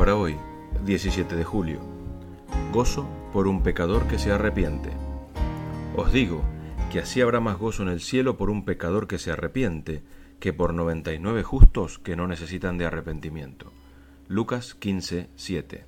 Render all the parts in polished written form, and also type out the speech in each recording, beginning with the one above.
Para hoy, 17 de julio. Gozo por un pecador que se arrepiente. Os digo que así habrá más gozo en el cielo por un pecador que se arrepiente que por 99 justos que no necesitan de arrepentimiento. Lucas 15:7.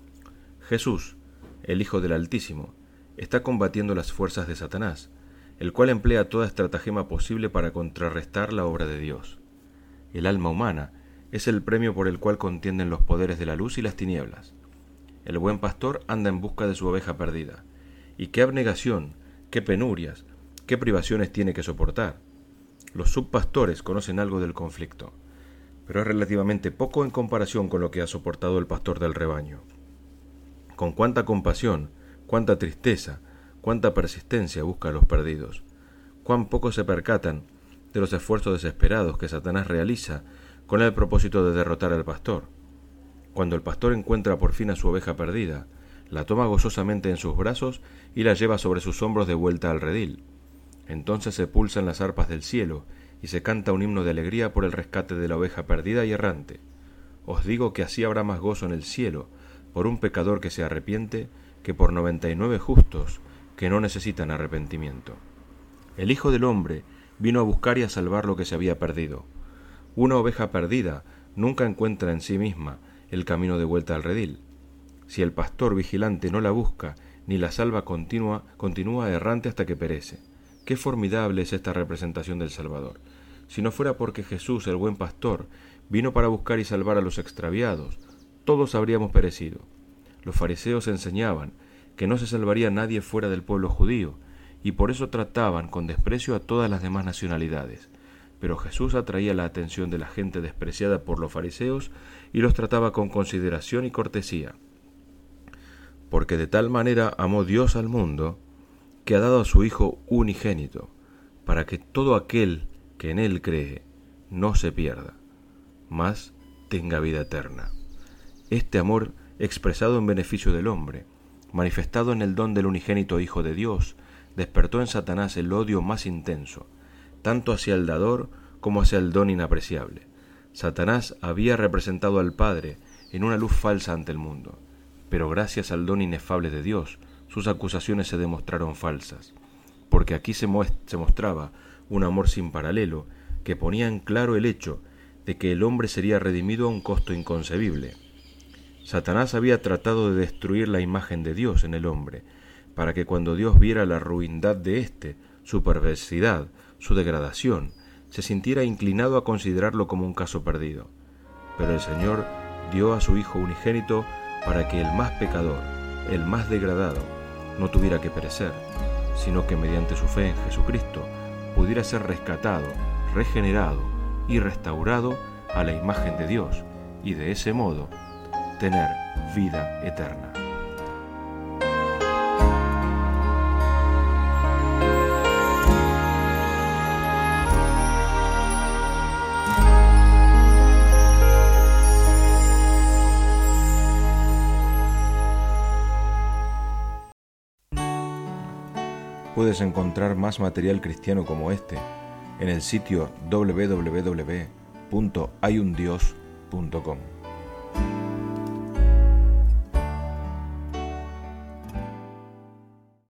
Jesús, el Hijo del Altísimo, está combatiendo las fuerzas de Satanás, el cual emplea toda estratagema posible para contrarrestar la obra de Dios. El alma humana es el premio por el cual contienden los poderes de la luz y las tinieblas. El buen pastor anda en busca de su oveja perdida. ¿Y qué abnegación, qué penurias, qué privaciones tiene que soportar? Los subpastores conocen algo del conflicto, pero es relativamente poco en comparación con lo que ha soportado el pastor del rebaño. Con cuánta compasión, cuánta tristeza, cuánta persistencia busca a los perdidos. Cuán poco se percatan de los esfuerzos desesperados que Satanás realiza con el propósito de derrotar al pastor. Cuando el pastor encuentra por fin a su oveja perdida, la toma gozosamente en sus brazos y la lleva sobre sus hombros de vuelta al redil. Entonces se pulsan las arpas del cielo y se canta un himno de alegría por el rescate de la oveja perdida y errante. Os digo que así habrá más gozo en el cielo por un pecador que se arrepiente que por 99 justos que no necesitan arrepentimiento. El Hijo del Hombre vino a buscar y a salvar lo que se había perdido. Una oveja perdida nunca encuentra en sí misma el camino de vuelta al redil. Si el pastor vigilante no la busca ni la salva, continúa errante hasta que perece. Qué formidable es esta representación del Salvador. Si no fuera porque Jesús, el buen pastor, vino para buscar y salvar a los extraviados, todos habríamos perecido. Los fariseos enseñaban que no se salvaría nadie fuera del pueblo judío, y por eso trataban con desprecio a todas las demás nacionalidades. Pero Jesús atraía la atención de la gente despreciada por los fariseos y los trataba con consideración y cortesía. Porque de tal manera amó Dios al mundo, que ha dado a su Hijo unigénito, para que todo aquel que en Él cree no se pierda, mas tenga vida eterna. Este amor expresado en beneficio del hombre, manifestado en el don del unigénito Hijo de Dios, despertó en Satanás el odio más intenso, tanto hacia el dador como hacia el don inapreciable. Satanás había representado al Padre en una luz falsa ante el mundo, pero gracias al don inefable de Dios, sus acusaciones se demostraron falsas, porque aquí se mostraba un amor sin paralelo que ponía en claro el hecho de que el hombre sería redimido a un costo inconcebible. Satanás había tratado de destruir la imagen de Dios en el hombre, para que cuando Dios viera la ruindad de éste, su perversidad, su degradación, se sintiera inclinado a considerarlo como un caso perdido. Pero el Señor dio a su Hijo unigénito para que el más pecador, el más degradado, no tuviera que perecer, sino que mediante su fe en Jesucristo pudiera ser rescatado, regenerado y restaurado a la imagen de Dios, y de ese modo tener vida eterna. Puedes encontrar más material cristiano como este en el sitio www.hayundios.com.